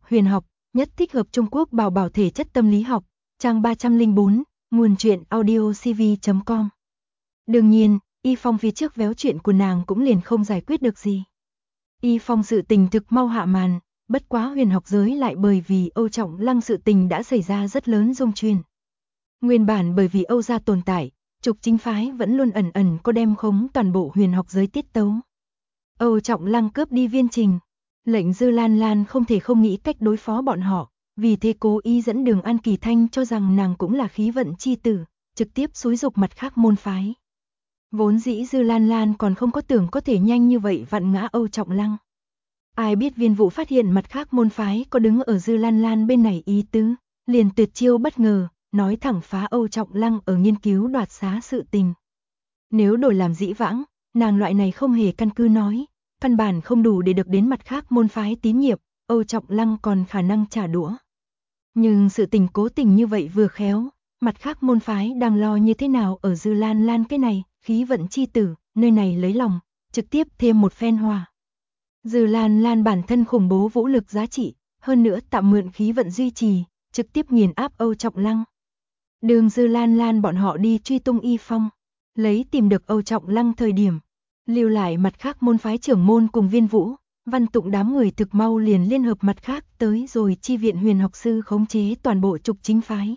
Huyền học, nhất thích hợp Trung Quốc bảo bảo thể chất tâm lý học, trang 304, nguồn truyện audiocv.com. Đương nhiên, Y Phong phía trước véo chuyện của nàng cũng liền không giải quyết được gì. Y Phong sự tình thực mau hạ màn, bất quá huyền học giới lại bởi vì Âu Trọng Lăng sự tình đã xảy ra rất lớn rung chuyển. Nguyên bản bởi vì Âu gia tồn tại, Trục Chính phái vẫn luôn ẩn ẩn có đem khống toàn bộ huyền học giới tiết tấu. Âu Trọng Lăng cướp đi Viên Trình, lệnh Dư Lan Lan không thể không nghĩ cách đối phó bọn họ, vì thế cố ý dẫn đường An Kỳ Thanh cho rằng nàng cũng là khí vận chi tử, trực tiếp xúi dục mặt khác môn phái. Vốn dĩ Dư Lan Lan còn không có tưởng có thể nhanh như vậy vặn ngã Âu Trọng Lăng. Ai biết Viên Vũ phát hiện mặt khác môn phái có đứng ở Dư Lan Lan bên này ý tứ, liền tuyệt chiêu bất ngờ, nói thẳng phá Âu Trọng Lăng ở nghiên cứu đoạt xá sự tình. Nếu đổi làm dĩ vãng, nàng loại này không hề căn cứ nói, căn bản không đủ để được đến mặt khác môn phái tín nhiệm, Âu Trọng Lăng còn khả năng trả đũa. Nhưng sự tình cố tình như vậy vừa khéo, mặt khác môn phái đang lo như thế nào ở Dư Lan Lan cái này, khí vận chi tử, nơi này lấy lòng, trực tiếp thêm một phen hòa. Dư Lan Lan bản thân khủng bố vũ lực giá trị, hơn nữa tạm mượn khí vận duy trì, trực tiếp nghiền áp Âu Trọng Lăng. Đường Dư Lan Lan bọn họ đi truy tung Y Phong, lấy tìm được Âu Trọng Lăng thời điểm, lưu lại mặt khác môn phái trưởng môn cùng Viên Vũ, Văn Tụng đám người thực mau liền liên hợp mặt khác tới rồi chi viện huyền học sư khống chế toàn bộ Trục Chính phái.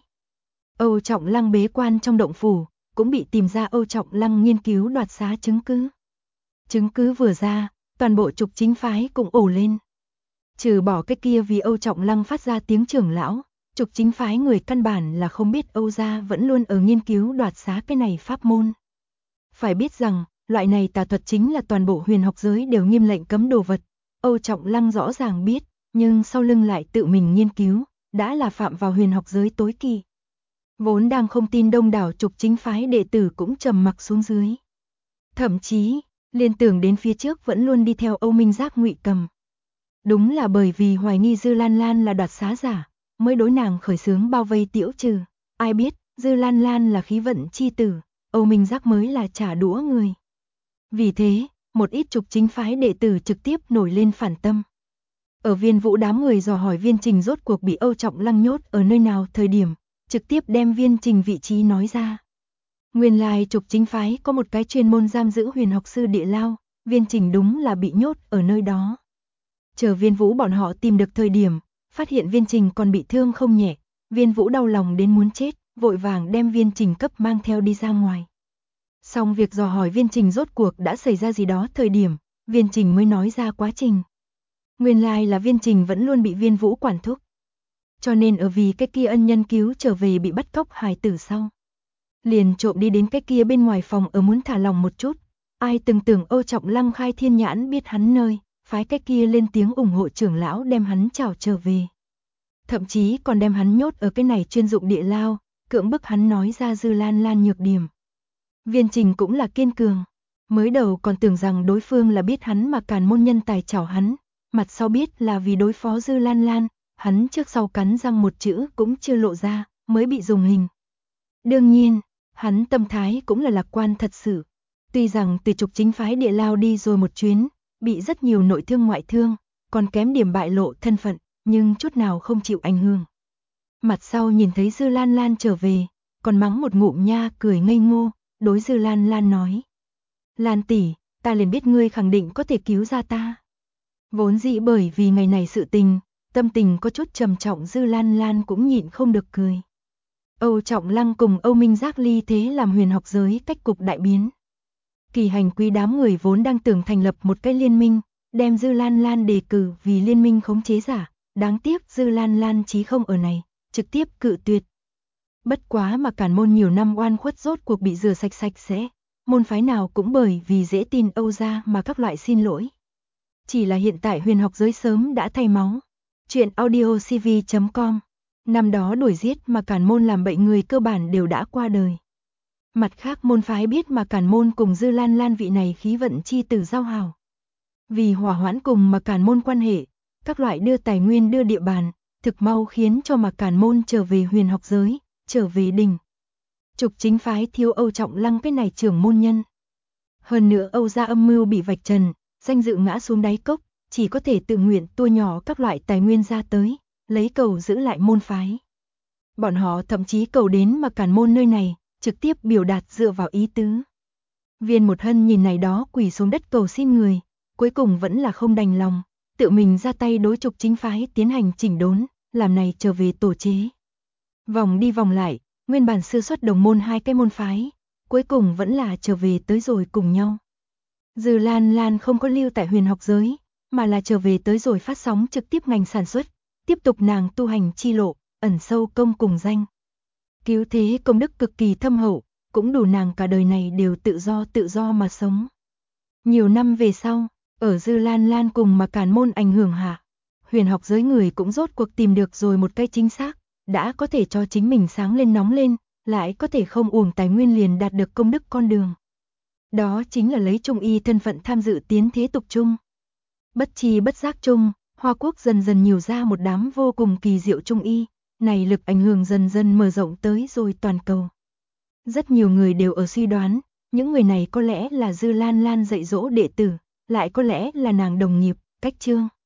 Âu Trọng Lăng bế quan trong động phủ, cũng bị tìm ra Âu Trọng Lăng nghiên cứu đoạt xá chứng cứ. Chứng cứ vừa ra, toàn bộ Trục Chính phái cũng ồ lên. Trừ bỏ cái kia vì Âu Trọng Lăng phát ra tiếng trưởng lão, Trục Chính phái người căn bản là không biết Âu gia vẫn luôn ở nghiên cứu đoạt xá cái này pháp môn. Phải biết rằng, loại này tà thuật chính là toàn bộ huyền học giới đều nghiêm lệnh cấm đồ vật. Âu Trọng Lăng rõ ràng biết, nhưng sau lưng lại tự mình nghiên cứu, đã là phạm vào huyền học giới tối kỵ. Vốn đang không tin đông đảo Trục Chính phái đệ tử cũng trầm mặc xuống dưới. Thậm chí, liên tưởng đến phía trước vẫn luôn đi theo Âu Minh Giác Ngụy Cầm. Đúng là bởi vì hoài nghi Dư Lan Lan là đoạt xá giả, mới đối nàng khởi xướng bao vây tiễu trừ. Ai biết, Dư Lan Lan là khí vận chi tử, Âu Minh Giác mới là trả đũa người. Vì thế, một ít Trục Chính phái đệ tử trực tiếp nổi lên phản tâm. Ở Viên Vũ đám người dò hỏi Viên Trình rốt cuộc bị Âu Trọng Lăng nhốt ở nơi nào thời điểm, trực tiếp đem Viên Trình vị trí nói ra. Nguyên lai Trục Chính phái có một cái chuyên môn giam giữ huyền học sư địa lao, Viên Trình đúng là bị nhốt ở nơi đó. Chờ Viên Vũ bọn họ tìm được thời điểm, phát hiện Viên Trình còn bị thương không nhẹ, Viên Vũ đau lòng đến muốn chết, vội vàng đem Viên Trình cấp mang theo đi ra ngoài. Xong việc dò hỏi Viên Trình rốt cuộc đã xảy ra gì đó thời điểm, Viên Trình mới nói ra quá trình. Nguyên lai là Viên Trình vẫn luôn bị Viên Vũ quản thúc. Cho nên ở vì cái kia ân nhân cứu trở về bị bắt cóc hài tử sau. Liền trộm đi đến cái kia bên ngoài phòng ở muốn thả lòng một chút. Ai từng tưởng Âu Trọng Lăng khai thiên nhãn biết hắn nơi, phái cái kia lên tiếng ủng hộ trưởng lão đem hắn chào trở về. Thậm chí còn đem hắn nhốt ở cái này chuyên dụng địa lao, cưỡng bức hắn nói ra Dư Lan Lan nhược điểm. Viên Trình cũng là kiên cường, mới đầu còn tưởng rằng đối phương là biết hắn mà càn môn nhân tài chảo hắn, mặt sau biết là vì đối phó Dư Lan Lan, hắn trước sau cắn răng một chữ cũng chưa lộ ra, mới bị dùng hình. Đương nhiên, hắn tâm thái cũng là lạc quan thật sự. Tuy rằng từ Trục Chính phái địa lao đi rồi một chuyến, bị rất nhiều nội thương ngoại thương, còn kém điểm bại lộ thân phận, nhưng chút nào không chịu ảnh hưởng. Mặt sau nhìn thấy Dư Lan Lan trở về, còn mắng một ngụm nha cười ngây ngô, đối Dư Lan Lan nói. Lan tỷ, ta liền biết ngươi khẳng định có thể cứu ra ta. Vốn dĩ bởi vì ngày này sự tình, tâm tình có chút trầm trọng Dư Lan Lan cũng nhịn không được cười. Âu Trọng Lăng cùng Âu Minh Giác ly thế làm huyền học giới cách cục đại biến. Kỳ Hành Quý đám người vốn đang tưởng thành lập một cái liên minh, đem Dư Lan Lan đề cử vì liên minh khống chế giả, đáng tiếc Dư Lan Lan chí không ở này, trực tiếp cự tuyệt. Bất quá mà càn môn nhiều năm oan khuất rốt cuộc bị rửa sạch sạch sẽ, môn phái nào cũng bởi vì dễ tin Âu gia mà các loại xin lỗi. Chỉ là hiện tại huyền học giới sớm đã thay máu. Chuyện audiocv.com. Năm đó đuổi giết mà càn môn làm bậy người cơ bản đều đã qua đời. Mặt khác môn phái biết mà càn môn cùng Dư Lan Lan vị này khí vận chi tử giao hảo. Vì hòa hoãn cùng mà càn môn quan hệ, các loại đưa tài nguyên đưa địa bàn, thực mau khiến cho mà càn môn trở về huyền học giới, trở về đỉnh. Trục Chính phái thiếu Âu Trọng Lăng cái này trưởng môn nhân. Hơn nữa Âu gia âm mưu bị vạch trần, danh dự ngã xuống đáy cốc, chỉ có thể tự nguyện tua nhỏ các loại tài nguyên ra tới, lấy cầu giữ lại môn phái. Bọn họ thậm chí cầu đến mà cản môn nơi này, trực tiếp biểu đạt dựa vào ý tứ. Viên Một Hân nhìn này đó quỳ xuống đất cầu xin người, cuối cùng vẫn là không đành lòng, tự mình ra tay đối trục chính phái tiến hành chỉnh đốn, làm này trở về tổ chế. Vòng đi vòng lại, nguyên bản sư xuất đồng môn hai cái môn phái, cuối cùng vẫn là trở về tới rồi cùng nhau. Dư Lan Lan không có lưu tại huyền học giới, mà là trở về tới rồi phát sóng trực tiếp ngành sản xuất, tiếp tục nàng tu hành chi lộ, ẩn sâu công cùng danh. Cứu thế công đức cực kỳ thâm hậu, cũng đủ nàng cả đời này đều tự do mà sống. Nhiều năm về sau, ở Dư Lan Lan cùng mà cản môn ảnh hưởng hạ, huyền học giới người cũng rốt cuộc tìm được rồi một cái chính xác, đã có thể cho chính mình sáng lên nóng lên, lại có thể không uổng tài nguyên liền đạt được công đức con đường. Đó chính là lấy trung y thân phận tham dự tiến thế tục trung. Bất chi bất giác chung, Hoa Quốc dần dần nhiều ra một đám vô cùng kỳ diệu trung y, này lực ảnh hưởng dần dần mở rộng tới rồi toàn cầu. Rất nhiều người đều ở suy đoán, những người này có lẽ là Dư Lan Lan dạy dỗ đệ tử, lại có lẽ là nàng đồng nghiệp, cách chương.